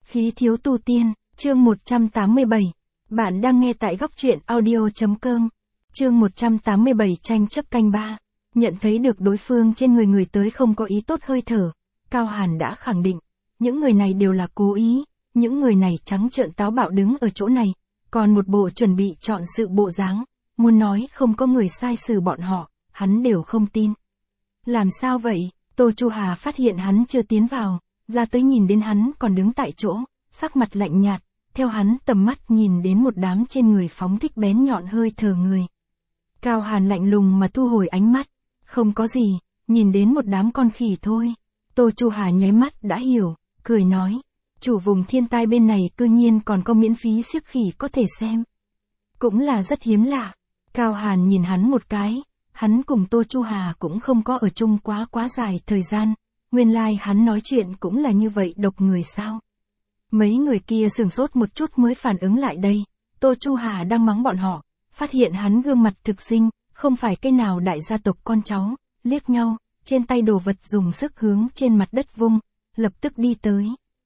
Khí thiếu tu tiên, chương 187. Bạn đang nghe tại góc truyện audio.com. Chương 187 tranh chấp canh ba. Nhận thấy được đối phương trên người tới không có ý tốt hơi thở, Cao Hàn đã khẳng định, những người này đều là cố ý, những người này trắng trợn táo bạo đứng ở chỗ này, còn một bộ chuẩn bị chọn sự bộ dáng, muốn nói không có người sai xử bọn họ, hắn đều không tin. Làm sao vậy? Tô Chu Hà phát hiện hắn chưa tiến vào, ra tới nhìn đến hắn còn đứng tại chỗ, sắc mặt lạnh nhạt, theo hắn tầm mắt nhìn đến một đám trên người phóng thích bén nhọn hơi thở người. Cao Hàn lạnh lùng mà thu hồi ánh mắt, không có gì, nhìn đến một đám con khỉ thôi. Tô Chu Hà nháy mắt đã hiểu, cười nói, chủ vùng thiên tai bên này cư nhiên còn có miễn phí xiếc khỉ có thể xem. Cũng là rất hiếm lạ. Cao Hàn nhìn hắn một cái, hắn cùng Tô Chu Hà cũng không có ở chung quá dài thời gian, nguyên lai hắn nói chuyện cũng là như vậy độc người sao. Mấy người kia sửng sốt một chút mới phản ứng lại đây, Tô Chu Hà đang mắng bọn họ, phát hiện hắn gương mặt thực sinh, không phải cái nào đại gia tộc con cháu, liếc nhau, trên tay đồ vật dùng sức hướng trên mặt đất vung, lập tức đi tới.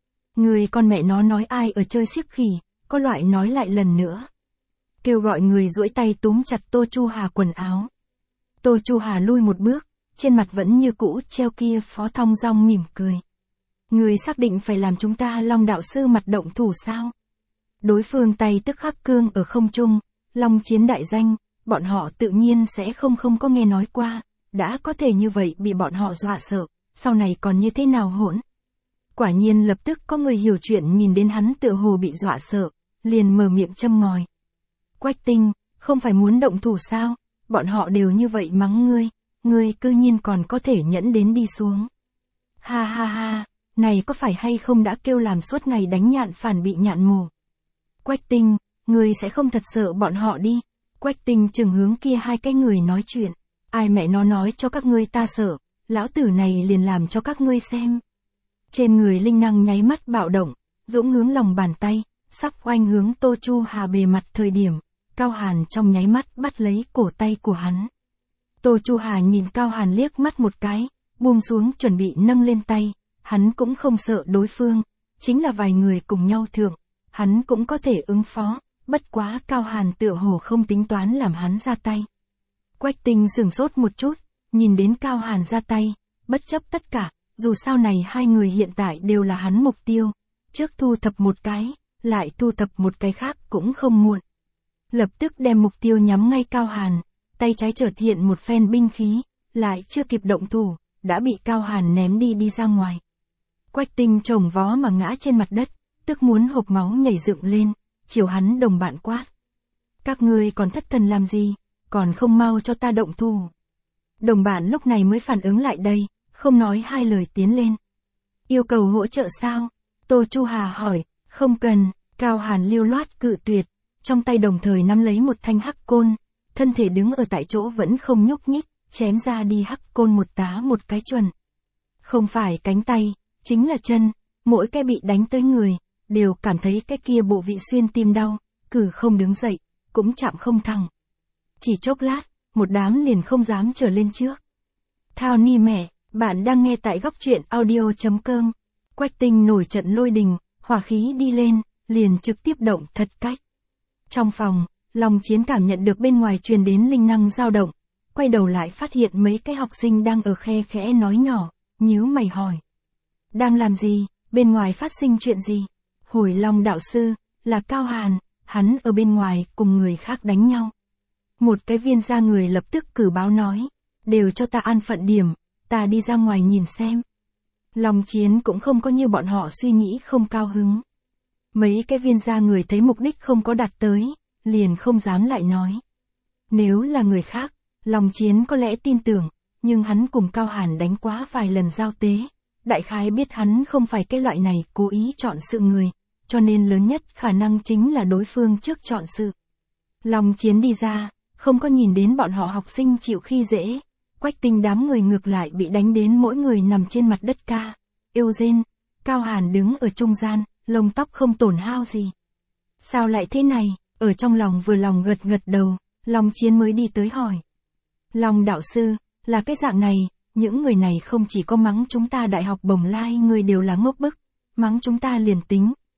Người con mẹ nó nói ai ở chơi xiếc khỉ, có loại nói lại lần nữa. Kêu gọi người duỗi tay túm chặt Tô Chu Hà quần áo. Tô Chu Hà lui một bước, trên mặt vẫn như cũ treo kia Phó Thong Dong mỉm cười. Người xác định phải làm chúng ta Long đạo sư mặt động thủ sao? Đối phương tay tức khắc cương ở không trung, Long chiến đại danh, bọn họ tự nhiên sẽ không có nghe nói qua, đã có thể như vậy bị bọn họ dọa sợ, sau này còn như thế nào hỗn? Quả nhiên lập tức có người hiểu chuyện nhìn đến hắn tựa hồ bị dọa sợ, liền mở miệng châm ngòi. Quách Tinh, không phải muốn động thủ sao? Bọn họ đều như vậy mắng ngươi cư nhiên còn có thể nhẫn đến đi xuống. Ha ha ha, này có phải hay không đã kêu làm suốt ngày đánh nhạn phản bị nhạn mổ. Quách Tinh, ngươi sẽ không thật sợ bọn họ đi. Quách Tinh chừng hướng kia hai cái người nói chuyện. Ai mẹ nó nói cho các ngươi ta sợ, lão tử này liền làm cho các ngươi xem. Trên người linh năng nháy mắt bạo động, dũng hướng lòng bàn tay, sắp oanh hướng Tô Chu Hà bề mặt thời điểm, Cao Hàn trong nháy mắt bắt lấy cổ tay của hắn. Tô Chu Hà nhìn Cao Hàn liếc mắt một cái, buông xuống chuẩn bị nâng lên tay, hắn cũng không sợ đối phương, chính là vài người cùng nhau thượng, hắn cũng có thể ứng phó, bất quá Cao Hàn tựa hồ không tính toán làm hắn ra tay. Quách Tinh sửng sốt một chút, nhìn đến Cao Hàn ra tay, bất chấp tất cả, dù sao này hai người hiện tại đều là hắn mục tiêu, trước thu thập một cái, lại thu thập một cái khác cũng không muộn. Lập tức đem mục tiêu nhắm ngay Cao Hàn, tay trái chợt hiện một phen binh khí, lại chưa kịp động thủ, đã bị Cao Hàn ném đi ra ngoài. Quách Tinh chồng vó mà ngã trên mặt đất, tức muốn hộc máu nhảy dựng lên, chiều hắn đồng bạn quát. Các ngươi còn thất thần làm gì, còn không mau cho ta động thủ. Đồng bạn lúc này mới phản ứng lại đây, không nói hai lời tiến lên. Yêu cầu hỗ trợ sao? Tô Chu Hà hỏi, không cần, Cao Hàn lưu loát cự tuyệt, trong tay đồng thời nắm lấy một thanh hắc côn, thân thể đứng ở tại chỗ vẫn không nhúc nhích, chém ra đi hắc côn một tá một cái chuẩn. Không phải cánh tay, chính là chân, mỗi cái bị đánh tới người, đều cảm thấy cái kia bộ vị xuyên tim đau, cử không đứng dậy, cũng chạm không thẳng. Chỉ chốc lát, một đám liền không dám trở lên trước. Thao ni mẹ, bạn đang nghe tại góc truyện audio.com. Quách Tinh nổi trận lôi đình, hỏa khí đi lên, liền trực tiếp động thật cách. Trong phòng, Long Chiến cảm nhận được bên ngoài truyền đến linh năng dao động, quay đầu lại phát hiện mấy cái học sinh đang ở khe khẽ nói nhỏ, nhíu mày hỏi. Đang làm gì, bên ngoài phát sinh chuyện gì? Hồi Long đạo sư, là Cao Hàn, hắn ở bên ngoài cùng người khác đánh nhau. Một cái viên gia người lập tức cử báo nói, đều cho ta an phận điểm, ta đi ra ngoài nhìn xem. Long Chiến cũng không có như bọn họ suy nghĩ không cao hứng. Mấy cái viên gia người thấy mục đích không có đạt tới, liền không dám lại nói. Nếu là người khác, Long Chiến có lẽ tin tưởng, nhưng hắn cùng Cao Hàn đánh quá vài lần giao tế, đại khái biết hắn không phải cái loại này cố ý chọn sự người, cho nên lớn nhất khả năng chính là đối phương trước chọn sự. Long Chiến đi ra, không có nhìn đến bọn họ học sinh chịu khi dễ, Quách Tinh đám người ngược lại bị đánh đến mỗi người nằm trên mặt đất ca, yêu rên, Cao Hàn đứng ở trung gian, lông tóc không tổn hao gì. Sao lại thế này, ở trong lòng vừa lòng gật đầu, Long Chiến mới đi tới hỏi. Long đạo sư, là cái dạng này, những người này không chỉ có mắng chúng ta đại học Bồng Lai người đều là ngốc bức, mắng chúng ta liền tính,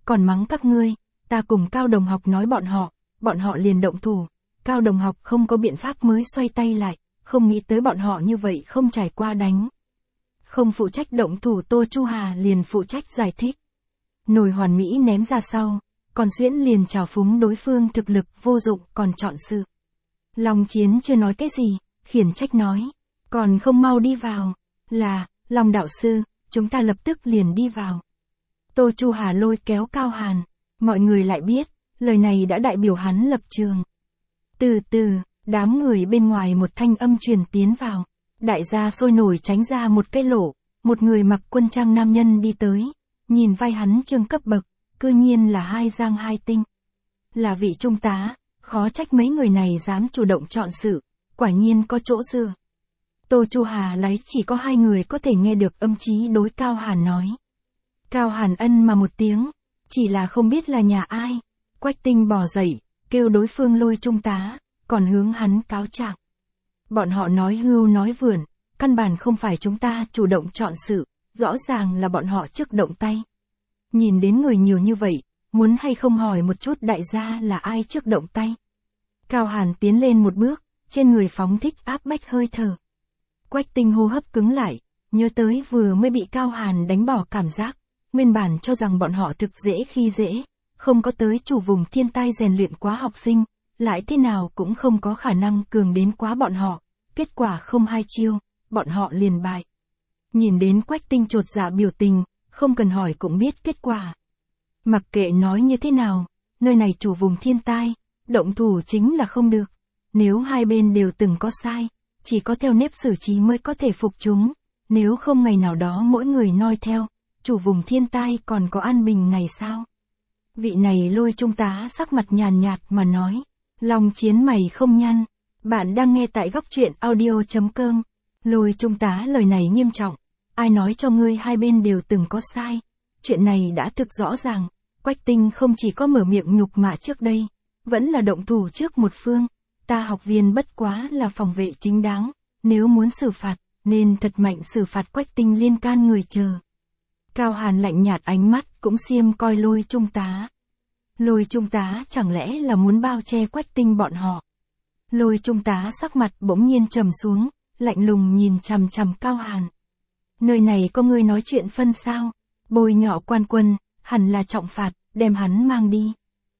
còn mắng các ngươi, ta cùng Cao đồng học nói bọn họ liền động thủ. Cao đồng học không có biện pháp mới xoay tay lại, không nghĩ tới bọn họ như vậy không trải qua đánh. Không phụ trách động thủ Tô Chu Hà liền phụ trách giải thích. Nồi hoàn mỹ ném ra sau, còn Xuyễn liền trào phúng đối phương thực lực vô dụng còn chọn sự. Long Chiến chưa nói cái gì, khiển trách nói, còn không mau đi vào, là, Long đạo sư, chúng ta lập tức liền đi vào. Tô Chu Hà lôi kéo Cao Hàn, mọi người lại biết, lời này đã đại biểu hắn lập trường. Từ từ, đám người bên ngoài một thanh âm truyền tiến vào, đại gia sôi nổi tránh ra một cái lỗ, một người mặc quân trang nam nhân đi tới, nhìn vai hắn trương cấp bậc, cư nhiên là hai giang hai tinh. Là vị trung tá, khó trách mấy người này dám chủ động chọn sự, quả nhiên có chỗ dựa. Tô Chu Hà lấy chỉ có hai người có thể nghe được âm chí đối Cao Hàn nói. Cao Hàn ân mà một tiếng, chỉ là không biết là nhà ai. Quách Tinh bò dậy, kêu đối phương lôi trung tá, còn hướng hắn cáo trạng. Bọn họ nói hưu nói vượn, căn bản không phải chúng ta chủ động chọn sự, rõ ràng là bọn họ trước động tay. Nhìn đến người nhiều như vậy, muốn hay không hỏi một chút đại gia là ai trước động tay. Cao Hàn tiến lên một bước, trên người phóng thích áp bách hơi thở. Quách Tinh hô hấp cứng lại, nhớ tới vừa mới bị Cao Hàn đánh bỏ cảm giác, nguyên bản cho rằng bọn họ thực dễ khi dễ, không có tới chủ vùng thiên tai rèn luyện quá học sinh, lại thế nào cũng không có khả năng cường đến quá bọn họ, kết quả không hai chiêu, bọn họ liền bại. Nhìn đến Quách Tinh chột dạ biểu tình, không cần hỏi cũng biết kết quả. Mặc kệ nói như thế nào, nơi này chủ vùng thiên tai, động thủ chính là không được. Nếu hai bên đều từng có sai, chỉ có theo nếp xử trí mới có thể phục chúng, nếu không ngày nào đó mỗi người noi theo, chủ vùng thiên tai còn có an bình ngày sao? Vị này lôi trung tá sắc mặt nhàn nhạt mà nói, Long Chiến mày không nhăn, bạn đang nghe tại góc truyện audio.com. Lôi trung tá lời này nghiêm trọng, ai nói cho ngươi hai bên đều từng có sai, chuyện này đã thực rõ ràng. Quách Tinh không chỉ có mở miệng nhục mạ trước đây, vẫn là động thủ trước một phương, ta học viên bất quá là phòng vệ chính đáng, nếu muốn xử phạt, nên thật mạnh xử phạt Quách Tinh liên can người chờ. Cao Hàn lạnh nhạt ánh mắt cũng xiêm coi lôi trung tá. Lôi trung tá chẳng lẽ là muốn bao che Quách Tinh bọn họ. Lôi trung tá sắc mặt bỗng nhiên trầm xuống, lạnh lùng nhìn chằm chằm Cao Hàn. Nơi này có người nói chuyện phân sao, bôi nhọ quan quân, hẳn là trọng phạt, đem hắn mang đi.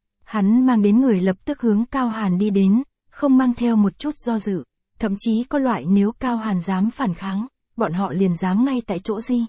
Hắn mang đến người lập tức hướng Cao Hàn đi đến, không mang theo một chút do dự, thậm chí có loại nếu Cao Hàn dám phản kháng, bọn họ liền dám ngay tại chỗ gì.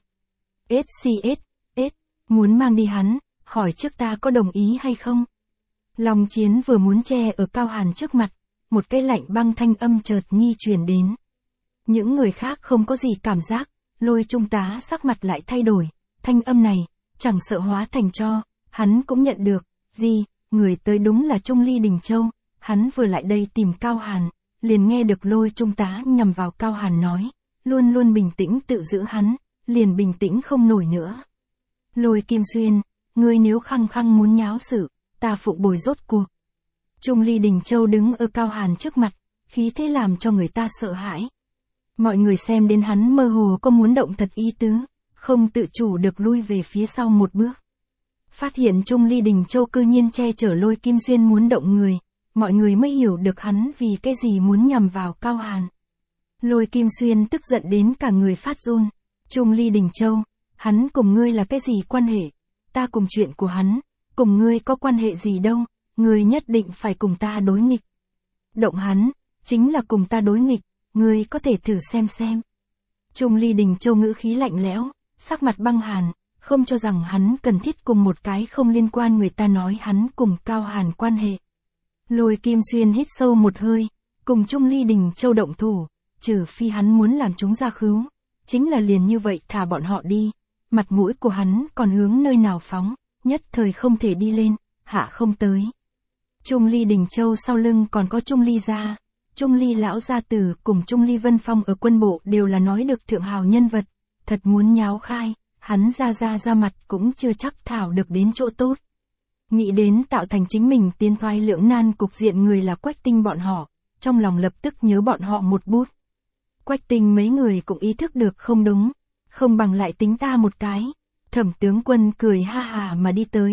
SCS, muốn mang đi hắn, hỏi trước ta có đồng ý hay không? Long Chiến vừa muốn che ở Cao Hàn trước mặt, một cái lạnh băng thanh âm chợt nhi truyền đến. Những người khác không có gì cảm giác, lôi trung tá sắc mặt lại thay đổi, thanh âm này, chẳng sợ hóa thành cho, hắn cũng nhận được, gì, người tới đúng là Trung Ly Đình Châu, hắn vừa lại đây tìm Cao Hàn, liền nghe được lôi trung tá nhằm vào Cao Hàn nói, luôn luôn bình tĩnh tự giữ hắn, liền bình tĩnh không nổi nữa. Lôi Kim Xuyên, ngươi nếu khăng khăng muốn nháo sự, ta phụ bồi rốt cuộc. Trung Ly Đình Châu đứng ở Cao Hàn trước mặt, khí thế làm cho người ta sợ hãi. Mọi người xem đến hắn mơ hồ có muốn động thật ý tứ, không tự chủ được lui về phía sau một bước. Phát hiện Trung Ly Đình Châu cư nhiên che chở Lôi Kim Xuyên muốn động người, mọi người mới hiểu được hắn vì cái gì muốn nhằm vào Cao Hàn. Lôi Kim Xuyên tức giận đến cả người phát run. Trung Ly Đình Châu, hắn cùng ngươi là cái gì quan hệ? Ta cùng chuyện của hắn, cùng ngươi có quan hệ gì đâu, ngươi nhất định phải cùng ta đối nghịch. Động hắn, chính là cùng ta đối nghịch, ngươi có thể thử xem. Trung Ly Đình Châu ngữ khí lạnh lẽo, sắc mặt băng hàn, không cho rằng hắn cần thiết cùng một cái không liên quan người ta nói hắn cùng Cao Hàn quan hệ. Lôi Kim Xuyên hít sâu một hơi, cùng Trung Ly Đình Châu động thủ, trừ phi hắn muốn làm chúng ra khứu, chính là liền như vậy thả bọn họ đi, mặt mũi của hắn còn hướng nơi nào phóng, nhất thời không thể đi lên, hạ không tới. Trung Ly Đình Châu sau lưng còn có Trung Ly gia, Trung Ly lão gia tử cùng Trung Ly Vân Phong ở quân bộ đều là nói được thượng hào nhân vật, thật muốn nháo khai, hắn ra mặt cũng chưa chắc thảo được đến chỗ tốt. Nghĩ đến tạo thành chính mình tiến thoái lưỡng nan cục diện người là Quách Tinh bọn họ, trong lòng lập tức nhớ bọn họ một bút. Quách Tinh mấy người cũng ý thức được không đúng, không bằng lại tính ta một cái. Thẩm tướng quân cười ha hà mà đi tới,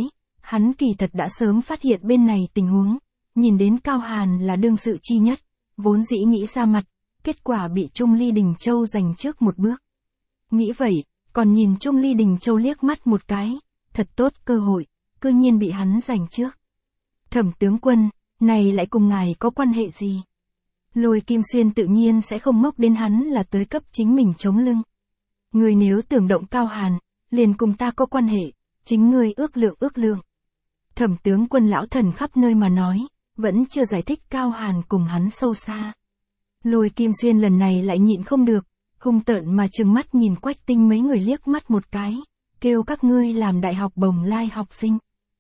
Hắn kỳ thật đã sớm phát hiện bên này tình huống, nhìn đến Cao Hàn là đương sự chi nhất, vốn dĩ nghĩ ra mặt, kết quả bị Trung Ly Đình Châu giành trước một bước. Nghĩ vậy, còn nhìn Trung Ly Đình Châu liếc mắt một cái, thật tốt cơ hội, cư nhiên bị hắn giành trước. Thẩm tướng quân, này lại cùng ngài có quan hệ gì? Lôi Kim Xuyên tự nhiên sẽ không mốc đến hắn là tới cấp chính mình chống lưng. Người nếu tưởng động Cao Hàn, liền cùng ta có quan hệ, chính ngươi ước lượng. Thẩm tướng quân lão thần khắp nơi mà nói, vẫn chưa giải thích Cao Hàn cùng hắn sâu xa. Lôi Kim Xuyên lần này lại nhịn không được, hung tợn mà trừng mắt nhìn Quách Tinh mấy người liếc mắt một cái, kêu các ngươi làm đại học bồng lai học sinh.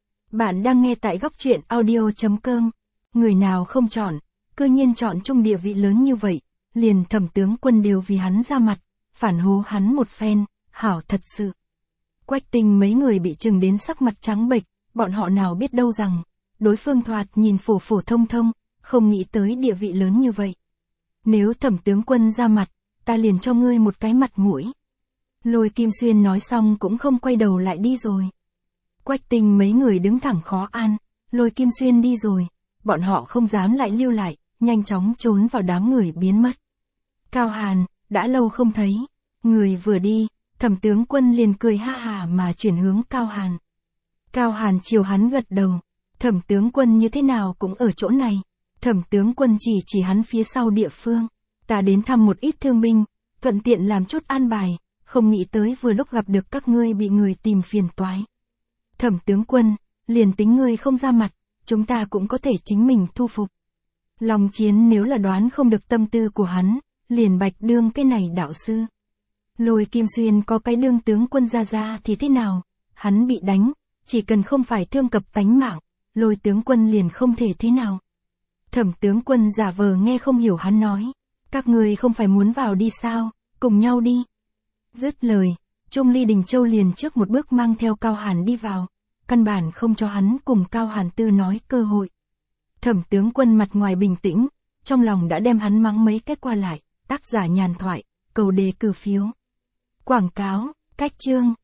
Bạn đang nghe tại góc truyện audio.com, người nào không chọn, cư nhiên chọn chung địa vị lớn như vậy, liền Thẩm tướng quân đều vì hắn ra mặt, phản hô hắn một phen, hảo thật sự. Quách Tinh mấy người bị trừng đến sắc mặt trắng bệch, bọn họ nào biết đâu rằng, đối phương thoạt nhìn phổ phổ thông thông, không nghĩ tới địa vị lớn như vậy. Nếu Thẩm tướng quân ra mặt, ta liền cho ngươi một cái mặt mũi. Lôi Kim Xuyên nói xong cũng không quay đầu lại đi rồi. Quách Tinh mấy người đứng thẳng khó an, Lôi Kim Xuyên đi rồi, bọn họ không dám lại lưu lại, nhanh chóng trốn vào đám người biến mất. Cao Hàn, đã lâu không thấy, người vừa đi, Thẩm tướng quân liền cười ha hà mà chuyển hướng Cao Hàn. Cao Hàn chiều hắn gật đầu, Thẩm tướng quân như thế nào cũng ở chỗ này. Thẩm tướng quân chỉ hắn phía sau địa phương, ta đến thăm một ít thương binh, thuận tiện làm chút an bài, không nghĩ tới vừa lúc gặp được các ngươi bị người tìm phiền toái. Thẩm tướng quân, liền tính ngươi không ra mặt, chúng ta cũng có thể chính mình thu phục. Long Chiến nếu là đoán không được tâm tư của hắn, liền bạch đương cái này đạo sư. Lôi Kim Xuyên có cái đương tướng quân ra thì thế nào, hắn bị đánh, chỉ cần không phải thương cập tánh mạng, Lôi tướng quân liền không thể thế nào. Thẩm tướng quân giả vờ nghe không hiểu hắn nói, các người không phải muốn vào đi sao, cùng nhau đi. Dứt lời, Trung Ly Đình Châu liền trước một bước mang theo Cao Hàn đi vào, căn bản không cho hắn cùng Cao Hàn Tư nói cơ hội. Thẩm tướng quân mặt ngoài bình tĩnh, trong lòng đã đem hắn mắng mấy cái qua lại, tác giả nhàn thoại, cầu đề cử phiếu. Quảng cáo, cách chương.